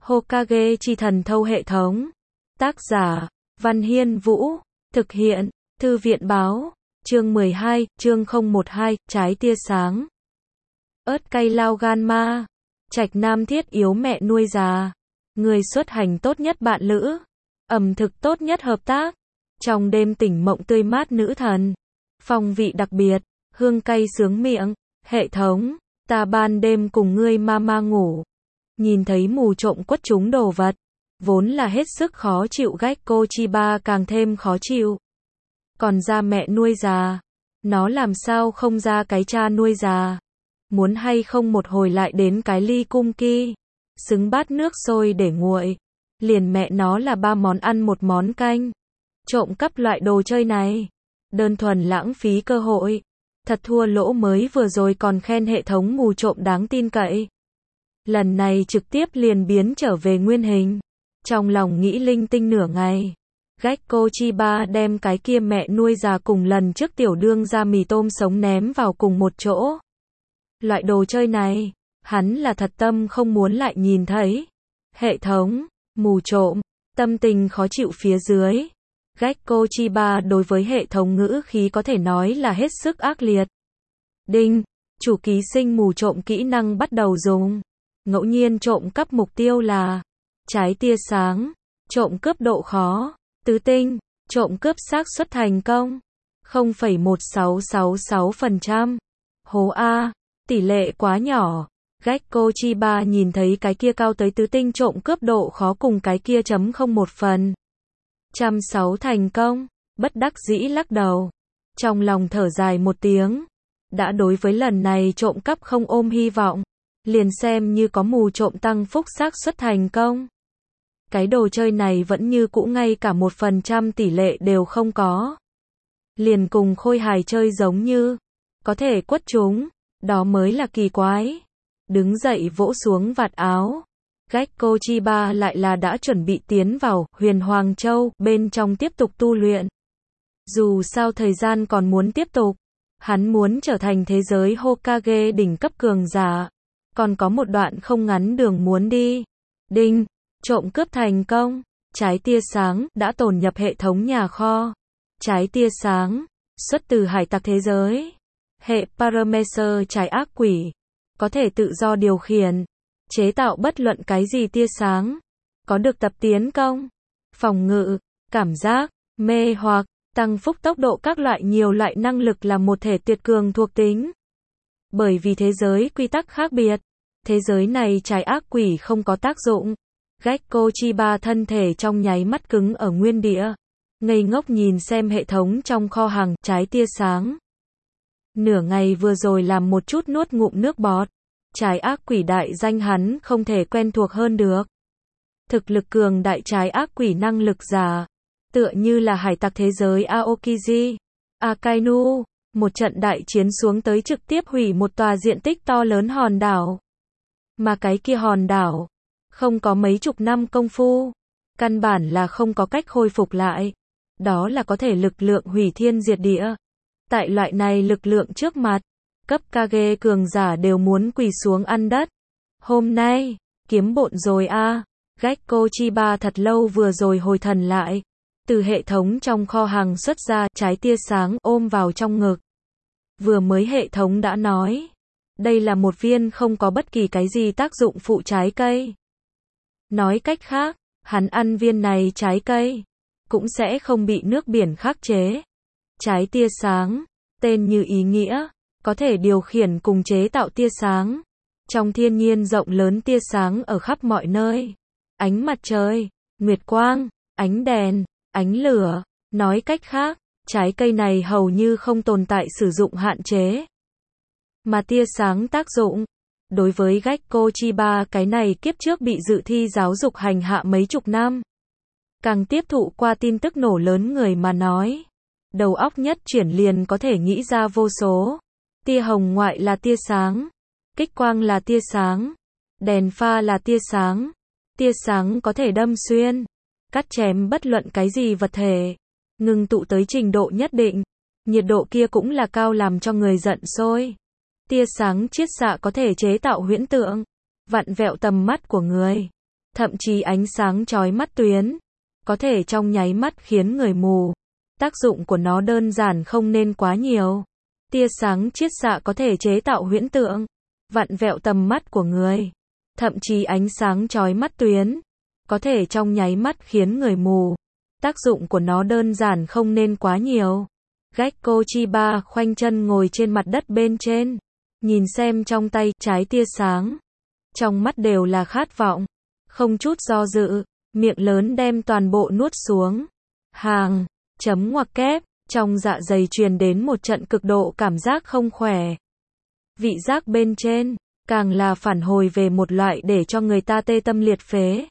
Hokage chi thần thâu hệ thống. Tác giả, Văn Hiên Vũ. Thực hiện, Thư viện báo. Chương 12, chương 012, trái tia sáng. Ớt cay lao gan ma. Trạch nam thiết yếu mẹ nuôi già. Người xuất hành tốt nhất bạn lữ. Ẩm thực tốt nhất hợp tác. Trong đêm tỉnh mộng tươi mát nữ thần. Phong vị đặc biệt, hương cay sướng miệng. Hệ thống, ta ban đêm cùng ngươi mama ngủ. Nhìn thấy mù trộm quất chúng đồ vật. Vốn là hết sức khó chịu Gekko Chiba càng thêm khó chịu. Còn ra mẹ nuôi già. Nó làm sao không ra cái cha nuôi già. Muốn hay không một hồi lại đến cái ly cung ki. Xứng bát nước sôi để nguội. Liền mẹ nó là 3 món ăn 1 món canh. Trộm cắp loại đồ chơi này. Đơn thuần lãng phí cơ hội. Thật thua lỗ mới vừa rồi còn khen hệ thống mù trộm đáng tin cậy. Lần này trực tiếp liền biến trở về nguyên hình. Trong lòng nghĩ linh tinh nửa ngày. Gekko Chiba đem cái kia mẹ nuôi già cùng lần trước tiểu đương ra mì tôm sống ném vào cùng một chỗ. Loại đồ chơi này, hắn là thật tâm không muốn lại nhìn thấy. Hệ thống, mù trộm, tâm tình khó chịu phía dưới. Gekko Chiba đối với hệ thống ngữ khí có thể nói là hết sức ác liệt. Đinh, chủ ký sinh mù trộm kỹ năng bắt đầu dùng. Ngẫu nhiên trộm cắp mục tiêu là trái tia sáng, trộm cướp độ khó, tứ tinh, trộm cướp xác suất thành công 0,1666%. Hố A, tỷ lệ quá nhỏ. Gekko Chiba nhìn thấy cái kia cao tới tứ tinh trộm cướp độ khó cùng cái kia chấm 01 phần. 106 thành công, bất đắc dĩ lắc đầu. Trong lòng thở dài một tiếng. Đã đối với lần này trộm cắp không ôm hy vọng. Liền xem như có mù trộm tăng phúc xác suất thành công. Cái đồ chơi này vẫn như cũ ngay cả 1% tỷ lệ đều không có. Liền cùng khôi hài chơi giống như. Có thể quất chúng. Đó mới là kỳ quái. Đứng dậy vỗ xuống vạt áo. Gekko Chiba lại là đã chuẩn bị tiến vào Huyền Hoàng Châu bên trong tiếp tục tu luyện. Dù sao thời gian còn muốn tiếp tục. Hắn muốn trở thành thế giới Hokage đỉnh cấp cường giả. Còn có một đoạn không ngắn đường muốn đi. Đinh, trộm cướp thành công. Trái tia sáng đã tồn nhập hệ thống nhà kho. Trái tia sáng, xuất từ hải tặc thế giới. Hệ Paramecer trái ác quỷ. Có thể tự do điều khiển. Chế tạo bất luận cái gì tia sáng. Có được tập tiến công, phòng ngự, cảm giác, mê hoặc, tăng phúc tốc độ các loại nhiều loại năng lực là một thể tuyệt cường thuộc tính. Bởi vì thế giới quy tắc khác biệt. Thế giới này trái ác quỷ không có tác dụng. Gekko Chiba thân thể trong nháy mắt cứng ở nguyên địa. Ngây ngốc nhìn xem hệ thống trong kho hàng trái tia sáng. Nửa ngày vừa rồi làm một chút nuốt ngụm nước bọt. Trái ác quỷ đại danh hắn không thể quen thuộc hơn được. Thực lực cường đại trái ác quỷ năng lực giả. Tựa như là hải tặc thế giới Aokiji, Akainu. Một trận đại chiến xuống tới trực tiếp hủy một tòa diện tích to lớn hòn đảo. Mà cái kia hòn đảo, không có mấy chục năm công phu. Căn bản là không có cách khôi phục lại. Đó là có thể lực lượng hủy thiên diệt địa. Tại loại này lực lượng trước mặt. Cấp Kage cường giả đều muốn quỳ xuống ăn đất. Hôm nay, kiếm bộn rồi a. Gekko Chiba thật lâu vừa rồi hồi thần lại. Từ hệ thống trong kho hàng xuất ra trái tia sáng ôm vào trong ngực. Vừa mới hệ thống đã nói. Đây là một viên không có bất kỳ cái gì tác dụng phụ trái cây. Nói cách khác, hắn ăn viên này trái cây. Cũng sẽ không bị nước biển khắc chế. Trái tia sáng, tên như ý nghĩa. Có thể điều khiển cùng chế tạo tia sáng. Trong thiên nhiên rộng lớn tia sáng ở khắp mọi nơi. Ánh mặt trời, nguyệt quang, ánh đèn, ánh lửa. Nói cách khác, trái cây này hầu như không tồn tại sử dụng hạn chế. Mà tia sáng tác dụng. Đối với Gekko Chiba cái này kiếp trước bị dự thi giáo dục hành hạ mấy chục năm. Càng tiếp thụ qua tin tức nổ lớn người mà nói. Đầu óc nhất chuyển liền có thể nghĩ ra vô số. Tia hồng ngoại là tia sáng. Kích quang là tia sáng. Đèn pha là tia sáng. Tia sáng có thể đâm xuyên. Cắt chém bất luận cái gì vật thể. Ngừng tụ tới trình độ nhất định. Nhiệt độ kia cũng là cao làm cho người giận sôi. Tia sáng chiết xạ có thể chế tạo huyễn tượng. Vặn vẹo tầm mắt của người. thậm chí ánh sáng chói mắt tuyến, có thể trong nháy mắt khiến người mù. Tác dụng của nó đơn giản không nên quá nhiều. Tia sáng chiết xạ có thể chế tạo huyễn tượng, vặn vẹo tầm mắt của người. Thậm chí ánh sáng chói mắt tuyến, có thể trong nháy mắt khiến người mù. Tác dụng của nó đơn giản không nên quá nhiều. Gekko Chiba khoanh chân ngồi trên mặt đất bên trên, nhìn xem trong tay trái tia sáng. Trong mắt đều là khát vọng, không chút do dự, miệng lớn đem toàn bộ nuốt xuống. Hàng, chấm ngoặc kép, trong dạ dày truyền đến một trận cực độ cảm giác không khỏe. Vị giác bên trên, càng là phản hồi về một loại để cho người ta tê tâm liệt phế.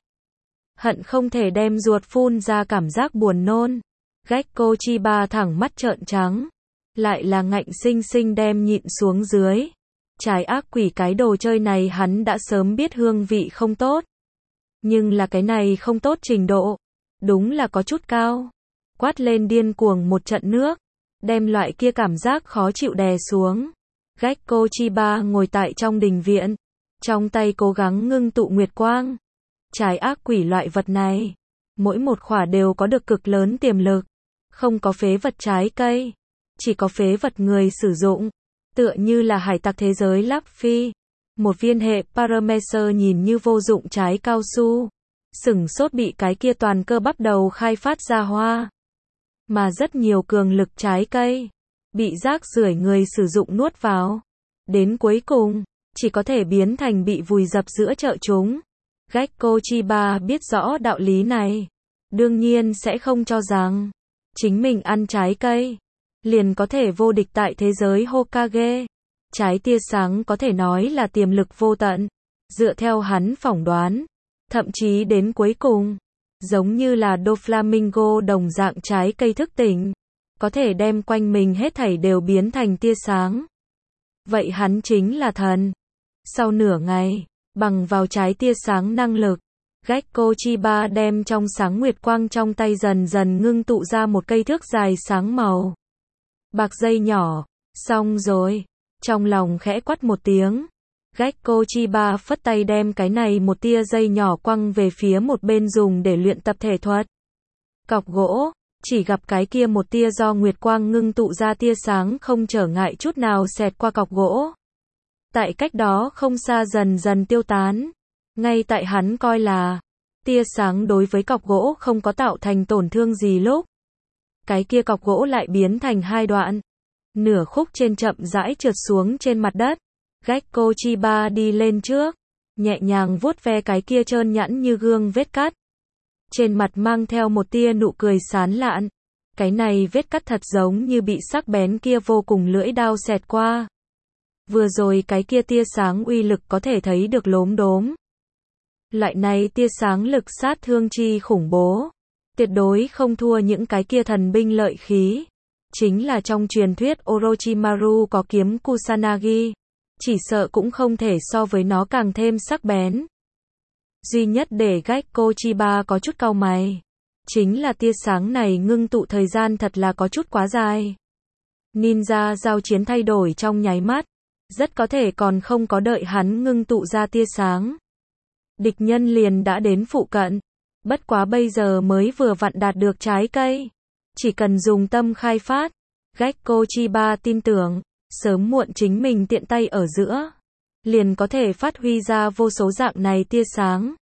Hận không thể đem ruột phun ra cảm giác buồn nôn. Gekko Chiba thẳng mắt trợn trắng, lại là ngạnh sinh sinh đem nhịn xuống dưới. Trái ác quỷ cái đồ chơi này hắn đã sớm biết hương vị không tốt. Nhưng là cái này không tốt trình độ, đúng là có chút cao. Quát lên điên cuồng một trận nước, đem loại kia cảm giác khó chịu đè xuống. Gekko Chiba ngồi tại trong đình viện, trong tay cố gắng ngưng tụ nguyệt quang. Trái ác quỷ loại vật này, mỗi một khỏa đều có được cực lớn tiềm lực. Không có phế vật trái cây, chỉ có phế vật người sử dụng. Tựa như là hải tặc thế giới Luffy. Một viên hệ Paramecer nhìn như vô dụng trái cao su, sửng sốt bị cái kia toàn cơ bắp đầu khai phát ra hoa. Mà rất nhiều cường lực trái cây, bị rác rưởi người sử dụng nuốt vào. Đến cuối cùng, chỉ có thể biến thành bị vùi dập giữa chợ chúng. Gekko Chiba biết rõ đạo lý này. Đương nhiên sẽ không cho rằng chính mình ăn trái cây liền có thể vô địch tại thế giới Hokage. Trái tia sáng có thể nói là tiềm lực vô tận. Dựa theo hắn phỏng đoán, thậm chí đến cuối cùng, giống như là Doflamingo đồng dạng trái cây thức tỉnh, có thể đem quanh mình hết thảy đều biến thành tia sáng. Vậy hắn chính là thần. Sau nửa ngày, bằng vào trái tia sáng năng lực, Gekko Chiba đem trong sáng nguyệt quang trong tay dần dần ngưng tụ ra một cây thước dài sáng màu bạc dây nhỏ. Xong rồi, trong lòng khẽ quát một tiếng, Gekko Chiba phất tay đem cái này một tia dây nhỏ quăng về phía một bên dùng để luyện tập thể thuật. Cọc gỗ, chỉ gặp cái kia một tia do nguyệt quang ngưng tụ ra tia sáng không trở ngại chút nào xẹt qua cọc gỗ. Tại cách đó không xa dần dần tiêu tán. Ngay tại hắn coi là tia sáng đối với cọc gỗ không có tạo thành tổn thương gì lúc, cái kia cọc gỗ lại biến thành hai đoạn. Nửa khúc trên chậm rãi trượt xuống trên mặt đất. Gekko Chiba đi lên trước, nhẹ nhàng vuốt ve cái kia trơn nhẵn như gương vết cắt. Trên mặt mang theo một tia nụ cười sán lạn. Cái này vết cắt thật giống như bị sắc bén kia vô cùng lưỡi dao xẹt qua. Vừa rồi cái kia tia sáng uy lực có thể thấy được lốm đốm. Loại này tia sáng lực sát thương chi khủng bố, tuyệt đối không thua những cái kia thần binh lợi khí. Chính là trong truyền thuyết Orochimaru có kiếm Kusanagi, chỉ sợ cũng không thể so với nó càng thêm sắc bén. Duy nhất để Gekko Chiba có chút cau mày, chính là tia sáng này ngưng tụ thời gian thật là có chút quá dài. Ninja giao chiến thay đổi trong nháy mắt, rất có thể còn không có đợi hắn ngưng tụ ra tia sáng, địch nhân liền đã đến phụ cận. Bất quá bây giờ mới vừa vặn đạt được trái cây, chỉ cần dùng tâm khai phát, Gekko Chiba tin tưởng, sớm muộn chính mình tiện tay ở giữa, liền có thể phát huy ra vô số dạng này tia sáng.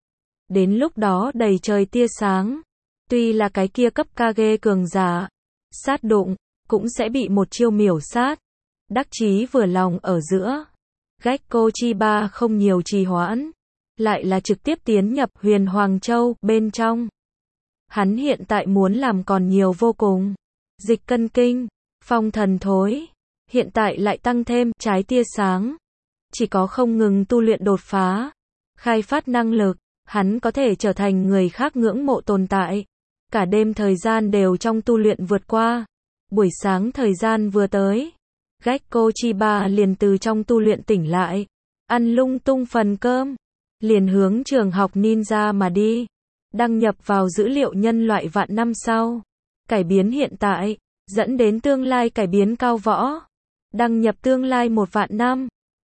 Đến lúc đó đầy trời tia sáng, tuy là cái kia cấp Kage cường giả, sát đụng, cũng sẽ bị một chiêu miểu sát. Đắc chí vừa lòng ở giữa, Gekko Chiba không nhiều trì hoãn, lại là trực tiếp tiến nhập Huyền Hoàng Châu bên trong. Hắn hiện tại muốn làm còn nhiều vô cùng. Dịch cân kinh, phong thần thối, hiện tại lại tăng thêm trái tia sáng. Chỉ có không ngừng tu luyện đột phá, khai phát năng lực, hắn có thể trở thành người khác ngưỡng mộ tồn tại. Cả đêm thời gian đều trong tu luyện vượt qua. Buổi sáng thời gian vừa tới, Gekko Chiba liền từ trong tu luyện tỉnh lại, ăn lung tung phần cơm, liền hướng trường học ninja mà đi. Đăng nhập vào dữ liệu nhân loại vạn năm sau, cải biến hiện tại, dẫn đến tương lai cải biến cao võ. Đăng nhập tương lai 1 vạn năm.